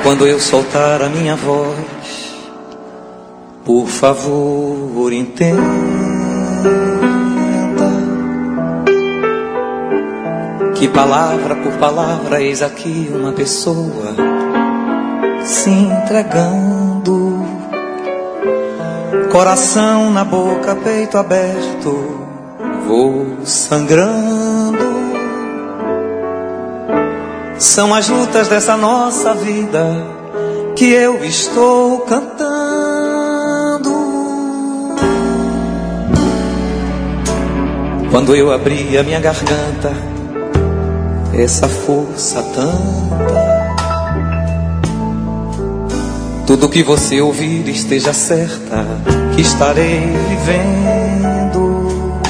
Quando eu soltar a minha voz, por favor, entenda que palavra por palavra eis aqui uma pessoa se entregando, coração na boca, peito aberto, vou sangrando. São as lutas dessa nossa vida que eu estou cantando. Quando eu abri a minha garganta, essa força tanta, tudo que você ouvir esteja certa que estarei vivendo.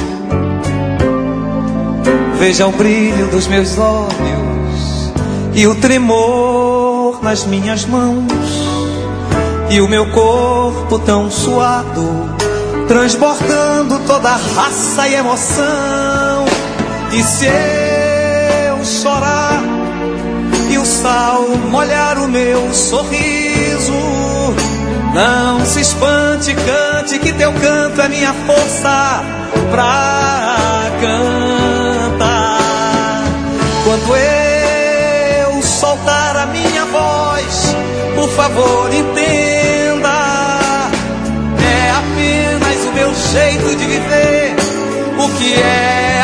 Veja o brilho dos meus olhos e o tremor nas minhas mãos, e o meu corpo tão suado, transbordando toda a raça e emoção. E se eu chorar e o sal molhar o meu sorriso, não se espante, cante, que teu canto é minha força pra cantar. Quando eu soltar a minha voz, por favor, entenda, é apenas o meu jeito de viver, o que é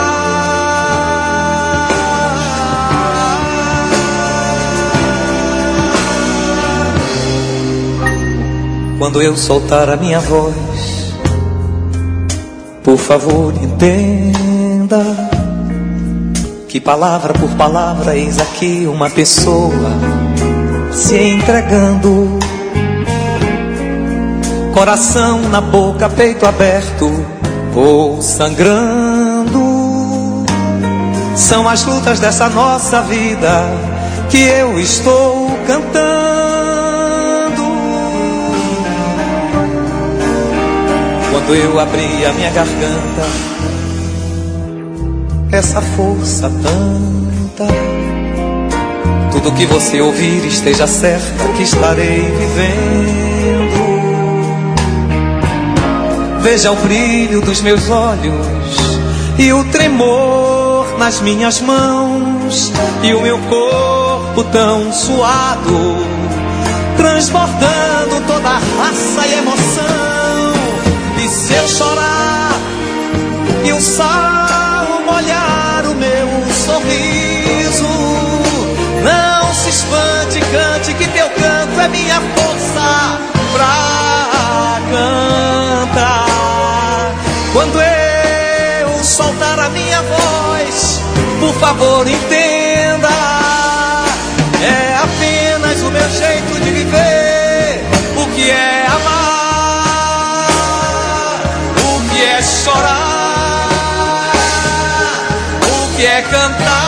amar. Quando eu soltar a minha voz, por favor, entenda que palavra por palavra eis aqui uma pessoa se entregando, coração na boca, peito aberto, vou sangrando. São as lutas dessa nossa vida que eu estou cantando. Quando eu abri a minha garganta, essa força tanta, tudo que você ouvir esteja certa que estarei vivendo. Veja o brilho dos meus olhos e o tremor nas minhas mãos, e o meu corpo tão suado, transbordando toda a raça e emoção. E se eu chorar e o sal molhar o meu sorriso, não se espante, cante, que teu canto é minha força pra cantar. Quando eu soltar a minha voz, por favor, entenda, é apenas o meu jeito de viver, o que é amar, o que é chorar, que é cantar.